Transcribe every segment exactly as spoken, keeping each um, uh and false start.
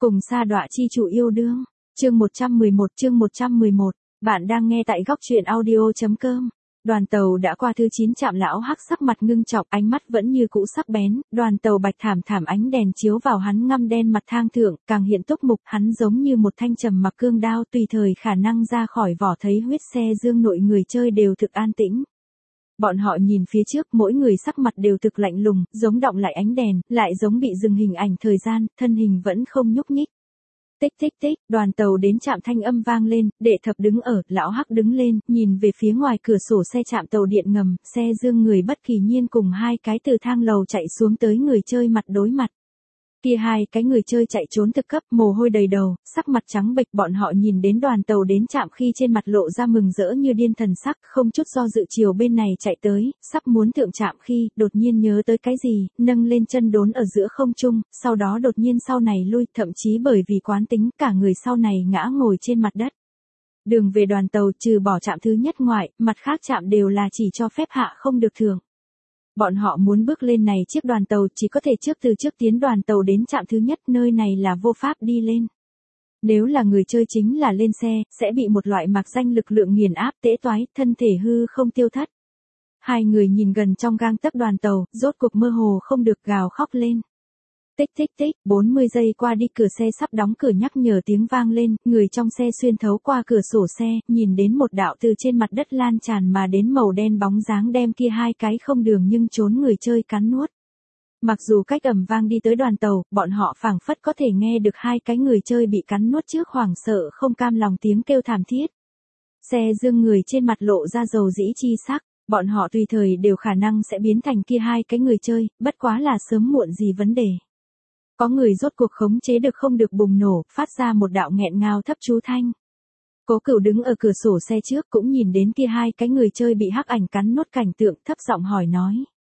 Cùng sa đọa chi chủ yêu đương. Chương một trăm mười một, chương một trăm mười một. Bạn đang nghe tại góc truyện audio chấm com. Đoàn tàu đã qua thứ chín trạm, lão hắc sắc mặt ngưng trọng, ánh mắt vẫn như cũ sắc bén, đoàn tàu bạch thảm thảm ánh đèn chiếu vào hắn ngăm đen mặt thang thượng, càng hiện túc mục, hắn giống như một thanh trầm mặc cương đao, tùy thời khả năng ra khỏi vỏ. Thấy huyết xe dương nội người chơi đều thực an tĩnh. Bọn họ nhìn phía trước, mỗi người sắc mặt đều thực lạnh lùng, giống đọng lại ánh đèn, lại giống bị dừng hình ảnh thời gian, thân hình vẫn không nhúc nhích. Tích tích tích, đoàn tàu đến trạm, thanh âm vang lên, Đệ Thập đứng ở, lão hắc đứng lên, nhìn về phía ngoài cửa sổ xe trạm tàu điện ngầm, xe dương người bất kỳ nhiên cùng hai cái từ thang lầu chạy xuống tới người chơi mặt đối mặt. Kia hai cái người chơi chạy trốn thực cấp, mồ hôi đầy đầu, sắc mặt trắng bệch. Bọn họ nhìn đến đoàn tàu đến trạm khi trên mặt lộ ra mừng rỡ như điên thần sắc, không chút do dự chiều bên này chạy tới, sắp muốn thượng trạm khi, đột nhiên nhớ tới cái gì, nâng lên chân đốn ở giữa không trung, sau đó đột nhiên sau này lui, thậm chí bởi vì quán tính, cả người sau này ngã ngồi trên mặt đất. Đường về đoàn tàu trừ bỏ trạm thứ nhất ngoại, mặt khác trạm đều là chỉ cho phép hạ không được thưởng. Bọn họ muốn bước lên này chiếc đoàn tàu chỉ có thể trước từ trước tiến đoàn tàu đến trạm thứ nhất, nơi này là vô pháp đi lên. Nếu là người chơi chính là lên xe, sẽ bị một loại mạc danh lực lượng nghiền áp tễ toái, thân thể hư không tiêu thất. Hai người nhìn gần trong gang tấc đoàn tàu, rốt cuộc mơ hồ không được gào khóc lên. Tích tích tích, bốn mươi giây qua đi, cửa xe sắp đóng cửa nhắc nhở tiếng vang lên, người trong xe xuyên thấu qua cửa sổ xe, nhìn đến một đạo từ trên mặt đất lan tràn mà đến màu đen bóng dáng đem kia hai cái không đường nhưng trốn người chơi cắn nuốt. Mặc dù cách ầm vang đi tới đoàn tàu, bọn họ phảng phất có thể nghe được hai cái người chơi bị cắn nuốt trước hoảng sợ không cam lòng tiếng kêu thảm thiết. Xe dương người trên mặt lộ ra dầu dĩ chi sắc, bọn họ tùy thời đều khả năng sẽ biến thành kia hai cái người chơi, bất quá là sớm muộn gì vấn đề. Có người rốt cuộc khống chế được không được bùng nổ, phát ra một đạo nghẹn ngào thấp chú thanh. Cố Cửu đứng ở cửa sổ xe trước cũng nhìn đến kia hai cái người chơi bị hắc ảnh cắn nuốt cảnh tượng, thấp giọng hỏi nói.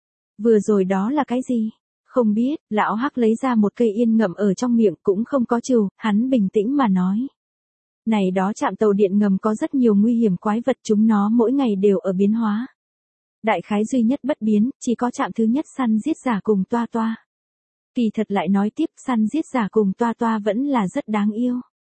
Vừa rồi đó là cái gì? Không biết, lão hắc lấy ra một cây yên ngậm ở trong miệng cũng không có trừ, hắn bình tĩnh mà nói. Này đó trạm tàu điện ngầm có rất nhiều nguy hiểm quái vật, chúng nó mỗi ngày đều ở biến hóa. Đại khái duy nhất bất biến, chỉ có trạm thứ nhất săn giết giả cùng toa toa. Kỳ thật lại nói tiếp, săn giết giả cùng toa toa vẫn là rất đáng yêu.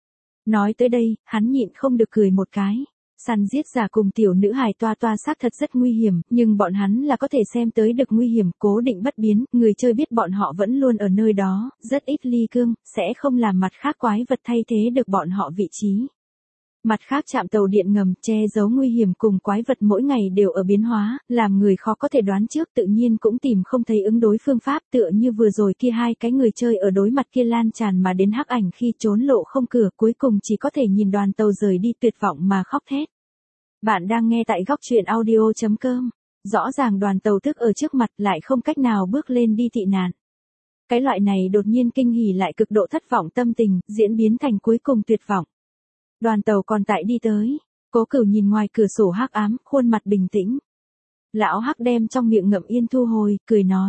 Nói tới đây, hắn nhịn không được cười một cái. Săn giết giả cùng tiểu nữ hài toa toa xác thật rất nguy hiểm, nhưng bọn hắn là có thể xem tới được nguy hiểm, cố định bất biến, người chơi biết bọn họ vẫn luôn ở nơi đó, rất ít ly cương, sẽ không làm mặt khác quái vật thay thế được bọn họ vị trí. Mặt khác trạm tàu điện ngầm, che giấu nguy hiểm cùng quái vật mỗi ngày đều ở biến hóa, làm người khó có thể đoán trước, tự nhiên cũng tìm không thấy ứng đối phương pháp, tựa như vừa rồi kia hai cái người chơi ở đối mặt kia lan tràn mà đến hắc ảnh khi trốn lộ không cửa, cuối cùng chỉ có thể nhìn đoàn tàu rời đi tuyệt vọng mà khóc thét. Bạn đang nghe tại góc truyện audio chấm com. Rõ ràng đoàn tàu tức ở trước mặt lại không cách nào bước lên đi tị nạn. Cái loại này đột nhiên kinh hỉ lại cực độ thất vọng tâm tình, diễn biến thành cuối cùng tuyệt vọng. Đoàn tàu còn tại đi tới, Cố Cửu nhìn ngoài cửa sổ hắc ám, khuôn mặt bình tĩnh. Lão hắc đem trong miệng ngậm yên thu hồi, cười nói.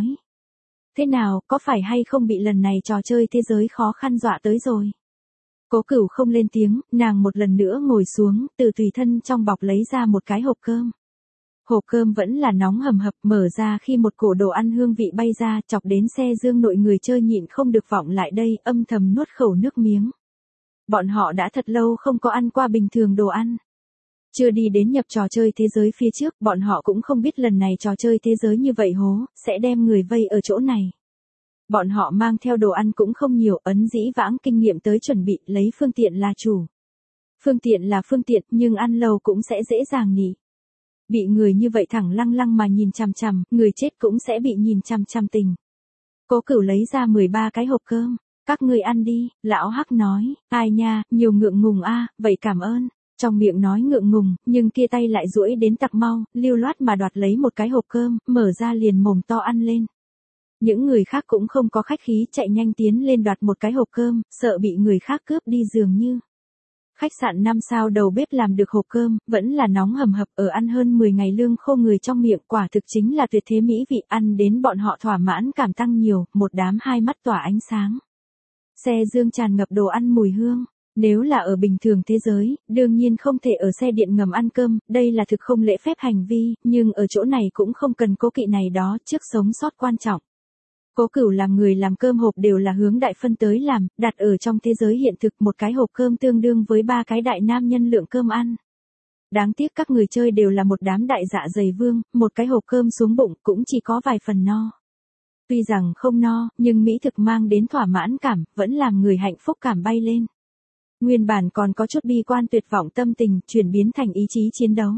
Thế nào, có phải hay không bị lần này trò chơi thế giới khó khăn dọa tới rồi? Cố Cửu không lên tiếng, nàng một lần nữa ngồi xuống, từ tùy thân trong bọc lấy ra một cái hộp cơm. Hộp cơm vẫn là nóng hầm hập, mở ra khi một cổ đồ ăn hương vị bay ra, chọc đến xe dương nội người chơi nhịn không được vọng lại đây, âm thầm nuốt khẩu nước miếng. Bọn họ đã thật lâu không có ăn qua bình thường đồ ăn. Chưa đi đến nhập trò chơi thế giới phía trước, bọn họ cũng không biết lần này trò chơi thế giới như vậy hố, sẽ đem người vây ở chỗ này. Bọn họ mang theo đồ ăn cũng không nhiều, ấn dĩ vãng kinh nghiệm tới chuẩn bị, lấy phương tiện là chủ. Phương tiện là phương tiện, nhưng ăn lâu cũng sẽ dễ dàng nỉ. Bị người như vậy thẳng lăng lăng mà nhìn chằm chằm, người chết cũng sẽ bị nhìn chằm chằm tình. Cố Cửu lấy ra mười ba cái hộp cơm. Các ngươi ăn đi, lão hắc nói, ai nha, nhiều ngượng ngùng a, vậy cảm ơn. Trong miệng nói ngượng ngùng, nhưng kia tay lại duỗi đến tặc mau, lưu loát mà đoạt lấy một cái hộp cơm, mở ra liền mồm to ăn lên. Những người khác cũng không có khách khí, chạy nhanh tiến lên đoạt một cái hộp cơm, sợ bị người khác cướp đi dường như. Khách sạn năm sao đầu bếp làm được hộp cơm, vẫn là nóng hầm hập, ở ăn hơn mười ngày lương khô người trong miệng, quả thực chính là tuyệt thế mỹ vị, ăn đến bọn họ thỏa mãn cảm tăng nhiều, một đám hai mắt tỏa ánh sáng. Xe dương tràn ngập đồ ăn mùi hương. Nếu là ở bình thường thế giới, đương nhiên không thể ở xe điện ngầm ăn cơm, đây là thực không lễ phép hành vi, nhưng ở chỗ này cũng không cần cố kỵ này đó, trước sống sót quan trọng. Cố Cửu làm người làm cơm hộp đều là hướng đại phân tới làm, đặt ở trong thế giới hiện thực một cái hộp cơm tương đương với ba cái đại nam nhân lượng cơm ăn. Đáng tiếc các người chơi đều là một đám đại dạ dày vương, một cái hộp cơm xuống bụng cũng chỉ có vài phần no. Tuy rằng không no, nhưng mỹ thực mang đến thỏa mãn cảm, vẫn làm người hạnh phúc cảm bay lên. Nguyên bản còn có chút bi quan tuyệt vọng tâm tình, chuyển biến thành ý chí chiến đấu.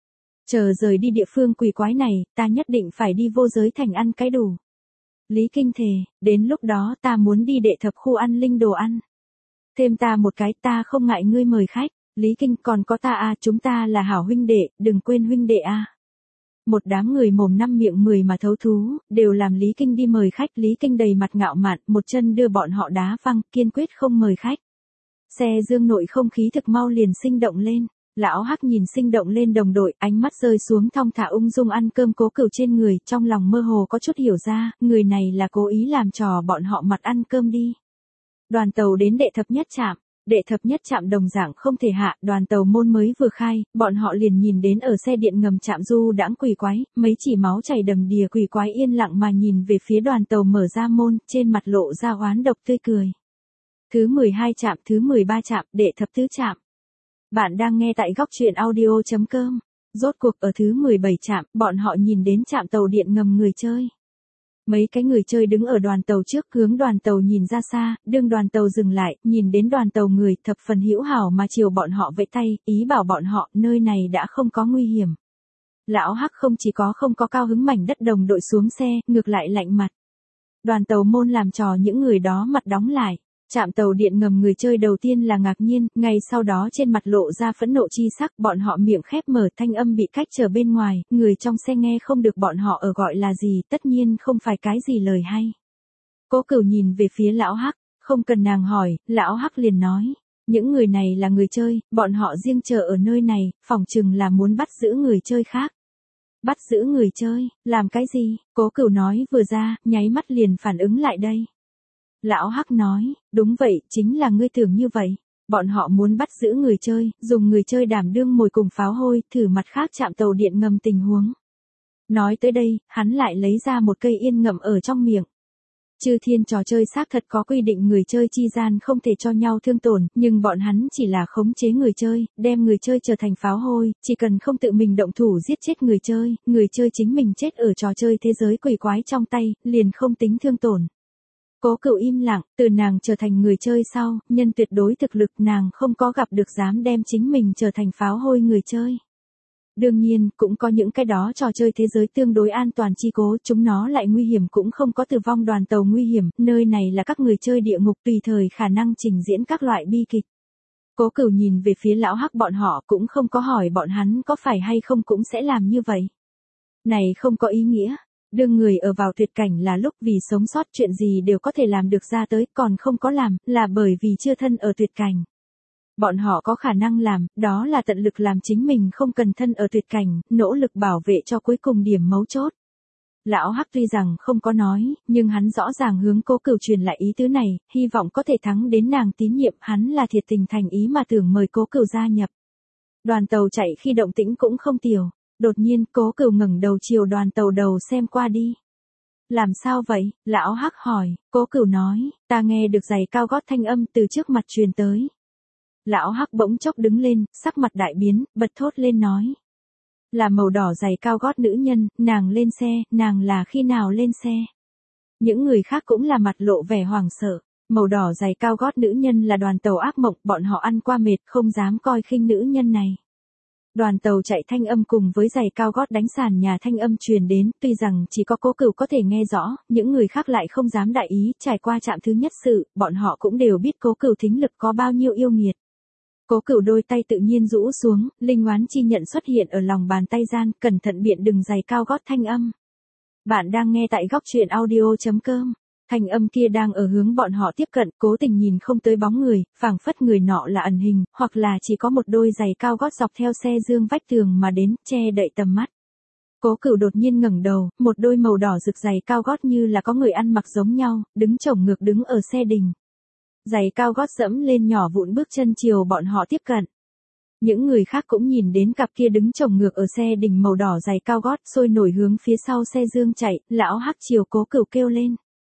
Chờ rời đi địa phương quỷ quái này, ta nhất định phải đi vô giới thành ăn cái đủ. Lý Kinh thề, đến lúc đó ta muốn đi đệ thập khu ăn linh đồ ăn. Thêm ta một cái, ta không ngại ngươi mời khách. Lý Kinh, còn có ta à, chúng ta là hảo huynh đệ, đừng quên huynh đệ à. Một đám người mồm năm miệng mười mà thấu thú, đều làm Lý Kinh đi mời khách. Lý Kinh đầy mặt ngạo mạn, một chân đưa bọn họ đá văng, kiên quyết không mời khách. Xe dương nội không khí thực mau liền sinh động lên. Lão Hắc nhìn sinh động lên đồng đội, ánh mắt rơi xuống thong thả ung dung ăn cơm Cố Cửu trên người, trong lòng mơ hồ có chút hiểu ra, người này là cố ý làm trò bọn họ mặt ăn cơm đi. Đoàn tàu đến đệ thập nhất trạm, đệ thập nhất trạm đồng dạng không thể hạ, đoàn tàu môn mới vừa khai, bọn họ liền nhìn đến ở xe điện ngầm trạm du đãng quỷ quái, mấy chỉ máu chảy đầm đìa quỷ quái yên lặng mà nhìn về phía đoàn tàu mở ra môn, trên mặt lộ ra oán độc tươi cười. Thứ mười hai trạm, thứ mười ba trạm, đệ thập tứ trạm. Bạn đang nghe tại góc truyện audio chấm com. Rốt cuộc ở thứ mười bảy trạm, bọn họ nhìn đến trạm tàu điện ngầm người chơi. Mấy cái người chơi đứng ở đoàn tàu trước hướng đoàn tàu nhìn ra xa, đương đoàn tàu dừng lại, nhìn đến đoàn tàu người thập phần hữu hảo mà chiều bọn họ vẫy tay, ý bảo bọn họ nơi này đã không có nguy hiểm. Lão Hắc không chỉ có không có cao hứng mảnh đất đồng đội xuống xe, ngược lại lạnh mặt. Đoàn tàu môn làm trò những người đó mặt đóng lại. Trạm tàu điện ngầm người chơi đầu tiên là ngạc nhiên, ngay sau đó trên mặt lộ ra phẫn nộ chi sắc, bọn họ miệng khép mở, thanh âm bị cách trở bên ngoài, người trong xe nghe không được bọn họ ở gọi là gì, tất nhiên không phải cái gì lời hay. Cố Cửu nhìn về phía lão Hắc, không cần nàng hỏi, lão Hắc liền nói, những người này là người chơi, bọn họ riêng chờ ở nơi này, phỏng chừng là muốn bắt giữ người chơi khác. Bắt giữ người chơi, làm cái gì? Cố Cửu nói vừa ra, nháy mắt liền phản ứng lại đây. Lão Hắc nói, đúng vậy, chính là ngươi tưởng như vậy. Bọn họ muốn bắt giữ người chơi, dùng người chơi đảm đương mồi cùng pháo hôi, thử mặt khác chạm tàu điện ngầm tình huống. Nói tới đây, hắn lại lấy ra một cây yên ngậm ở trong miệng. Chư thiên trò chơi xác thật có quy định người chơi chi gian không thể cho nhau thương tổn, nhưng bọn hắn chỉ là khống chế người chơi, đem người chơi trở thành pháo hôi, chỉ cần không tự mình động thủ giết chết người chơi, người chơi chính mình chết ở trò chơi thế giới quỷ quái trong tay, liền không tính thương tổn. Cố Cửu im lặng, từ nàng trở thành người chơi sau, nhân tuyệt đối thực lực nàng không có gặp được dám đem chính mình trở thành pháo hôi người chơi. Đương nhiên, cũng có những cái đó trò chơi thế giới tương đối an toàn chi cố, chúng nó lại nguy hiểm cũng không có tử vong đoàn tàu nguy hiểm, nơi này là các người chơi địa ngục tùy thời khả năng trình diễn các loại bi kịch. Cố Cửu nhìn về phía lão Hắc bọn họ cũng không có hỏi bọn hắn có phải hay không cũng sẽ làm như vậy. Này không có ý nghĩa. Đương người ở vào tuyệt cảnh là lúc vì sống sót chuyện gì đều có thể làm được ra tới, còn không có làm, là bởi vì chưa thân ở tuyệt cảnh. Bọn họ có khả năng làm, đó là tận lực làm chính mình không cần thân ở tuyệt cảnh, nỗ lực bảo vệ cho cuối cùng điểm mấu chốt. Lão Hắc tuy rằng không có nói, nhưng hắn rõ ràng hướng Cố Cửu truyền lại ý tứ này, hy vọng có thể thắng đến nàng tín nhiệm, hắn là thiệt tình thành ý mà tưởng mời Cố Cửu gia nhập. Đoàn tàu chạy khi động tĩnh cũng không tiểu. Đột nhiên, Cố Cửu ngẩng đầu chiều đoàn tàu đầu xem qua đi. Làm sao vậy? Lão Hắc hỏi. Cố Cửu nói, ta nghe được giày cao gót thanh âm từ trước mặt truyền tới. Lão Hắc bỗng chốc đứng lên, sắc mặt đại biến, bật thốt lên nói. Là màu đỏ giày cao gót nữ nhân, nàng lên xe, nàng là khi nào lên xe? Những người khác cũng là mặt lộ vẻ hoảng sợ. Màu đỏ giày cao gót nữ nhân là đoàn tàu ác mộng, bọn họ ăn qua mệt, không dám coi khinh nữ nhân này. Đoàn tàu chạy thanh âm cùng với giày cao gót đánh sàn nhà thanh âm truyền đến, tuy rằng chỉ có Cố Cửu có thể nghe rõ, những người khác lại không dám đại ý, trải qua trạm thứ nhất sự, bọn họ cũng đều biết Cố Cửu thính lực có bao nhiêu yêu nghiệt. Cố Cửu đôi tay tự nhiên rũ xuống, linh oán chi nhận xuất hiện ở lòng bàn tay gian, cẩn thận biện đừng giày cao gót thanh âm. Bạn đang nghe tại góc truyện audio chấm com. Thanh âm kia đang ở hướng bọn họ tiếp cận, cố tình nhìn không tới bóng người, phảng phất người nọ là ẩn hình, hoặc là chỉ có một đôi giày cao gót dọc theo xe dương vách tường mà đến, che đậy tầm mắt. Cố Cửu đột nhiên ngẩng đầu, một đôi màu đỏ rực giày cao gót như là có người ăn mặc giống nhau, đứng chổng ngược đứng ở xe đình. Giày cao gót dẫm lên nhỏ vụn bước chân chiều bọn họ tiếp cận. Những người khác cũng nhìn đến cặp kia đứng chồng ngược ở xe đình màu đỏ giày cao gót, sôi nổi hướng phía sau xe dương chạy, lão Hắc chiều Cố Cửu kêu lên.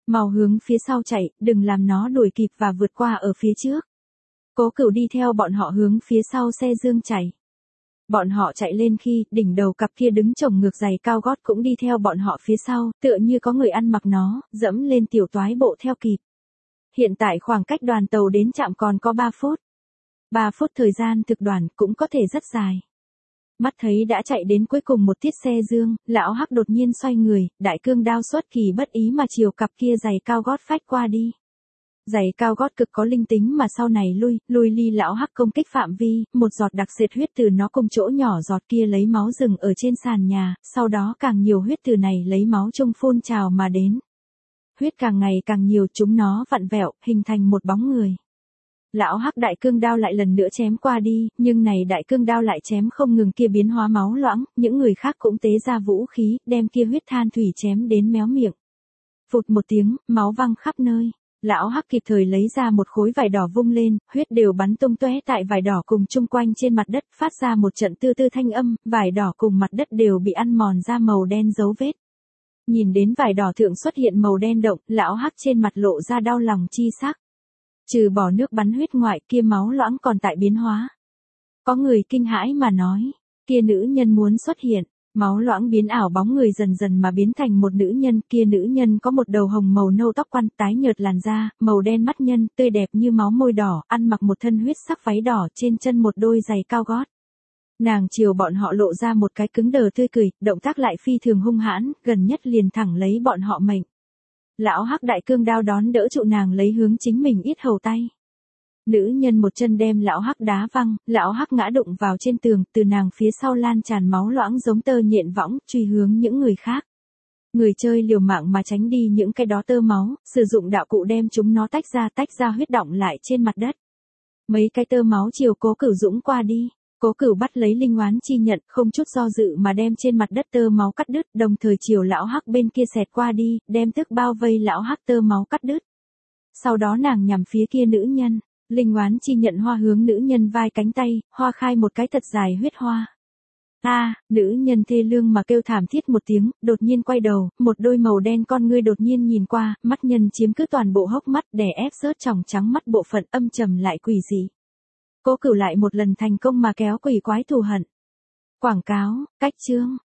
Mau hướng phía sau chạy, đừng làm nó đuổi kịp và vượt qua ở phía trước. Cố Cửu đi theo bọn họ hướng phía sau xe dương chạy. Bọn họ chạy lên khi, đỉnh đầu cặp kia đứng chồng ngược giày cao gót cũng đi theo bọn họ phía sau, tựa như có người ăn mặc nó, dẫm lên tiểu toái bộ theo kịp. Hiện tại khoảng cách đoàn tàu đến trạm còn có ba phút. ba phút thời gian thực đoàn cũng có thể rất dài. Mắt thấy đã chạy đến cuối cùng một tiết xe dương, lão Hắc đột nhiên xoay người, đại cương đao xuất kỳ bất ý mà chiều cặp kia giày cao gót phách qua đi. Giày cao gót cực có linh tính mà sau này lui, lui ly lão Hắc công kích phạm vi, một giọt đặc sệt huyết từ nó cùng chỗ nhỏ giọt kia lấy máu rừng ở trên sàn nhà, sau đó càng nhiều huyết từ này lấy máu chung phun trào mà đến. Huyết càng ngày càng nhiều, chúng nó vặn vẹo, hình thành một bóng người. Lão Hắc đại cương đao lại lần nữa chém qua đi, nhưng này đại cương đao lại chém không ngừng kia biến hóa máu loãng, những người khác cũng tế ra vũ khí, đem kia huyết than thủy chém đến méo miệng. Phụt một tiếng, máu văng khắp nơi. Lão Hắc kịp thời lấy ra một khối vải đỏ vung lên, huyết đều bắn tung tóe tại vải đỏ cùng chung quanh trên mặt đất, phát ra một trận tư tư thanh âm, vải đỏ cùng mặt đất đều bị ăn mòn ra màu đen dấu vết. Nhìn đến vải đỏ thượng xuất hiện màu đen động, lão Hắc trên mặt lộ ra đau lòng chi sắc. Trừ bỏ nước bắn huyết ngoại, kia máu loãng còn tại biến hóa. Có người kinh hãi mà nói, kia nữ nhân muốn xuất hiện, máu loãng biến ảo bóng người dần dần mà biến thành một nữ nhân, kia nữ nhân có một đầu hồng màu nâu tóc quăn, tái nhợt làn da, màu đen mắt nhân, tươi đẹp như máu môi đỏ, ăn mặc một thân huyết sắc váy đỏ, trên chân một đôi giày cao gót. Nàng chiều bọn họ lộ ra một cái cứng đờ tươi cười, động tác lại phi thường hung hãn, gần nhất liền thẳng lấy bọn họ mệnh. Lão Hắc đại cương đao đón đỡ trụ nàng lấy hướng chính mình yết hầu tay. Nữ nhân một chân đem lão Hắc đá văng, lão Hắc ngã đụng vào trên tường, từ nàng phía sau lan tràn máu loãng giống tơ nhện võng, truy hướng những người khác. Người chơi liều mạng mà tránh đi những cái đó tơ máu, sử dụng đạo cụ đem chúng nó tách ra tách ra huyết đọng lại trên mặt đất. Mấy cái tơ máu chiều Cố Cửu dũng qua đi. Cố Cửu bắt lấy linh oán chi nhận, không chút do dự mà đem trên mặt đất tơ máu cắt đứt, đồng thời chiều lão Hắc bên kia xẹt qua đi, đem tức bao vây lão Hắc tơ máu cắt đứt. Sau đó nàng nhằm phía kia nữ nhân, linh oán chi nhận hoa hướng nữ nhân vai cánh tay, hoa khai một cái thật dài huyết hoa. A, à, nữ nhân thê lương mà kêu thảm thiết một tiếng, đột nhiên quay đầu, một đôi màu đen con ngươi đột nhiên nhìn qua, mắt nhân chiếm cứ toàn bộ hốc mắt, đè ép rớt tròng trắng mắt bộ phận âm trầm lại quỷ dị. Cố Cửu lại một lần thành công mà kéo quỷ quái thù hận. Quảng cáo, cách chương.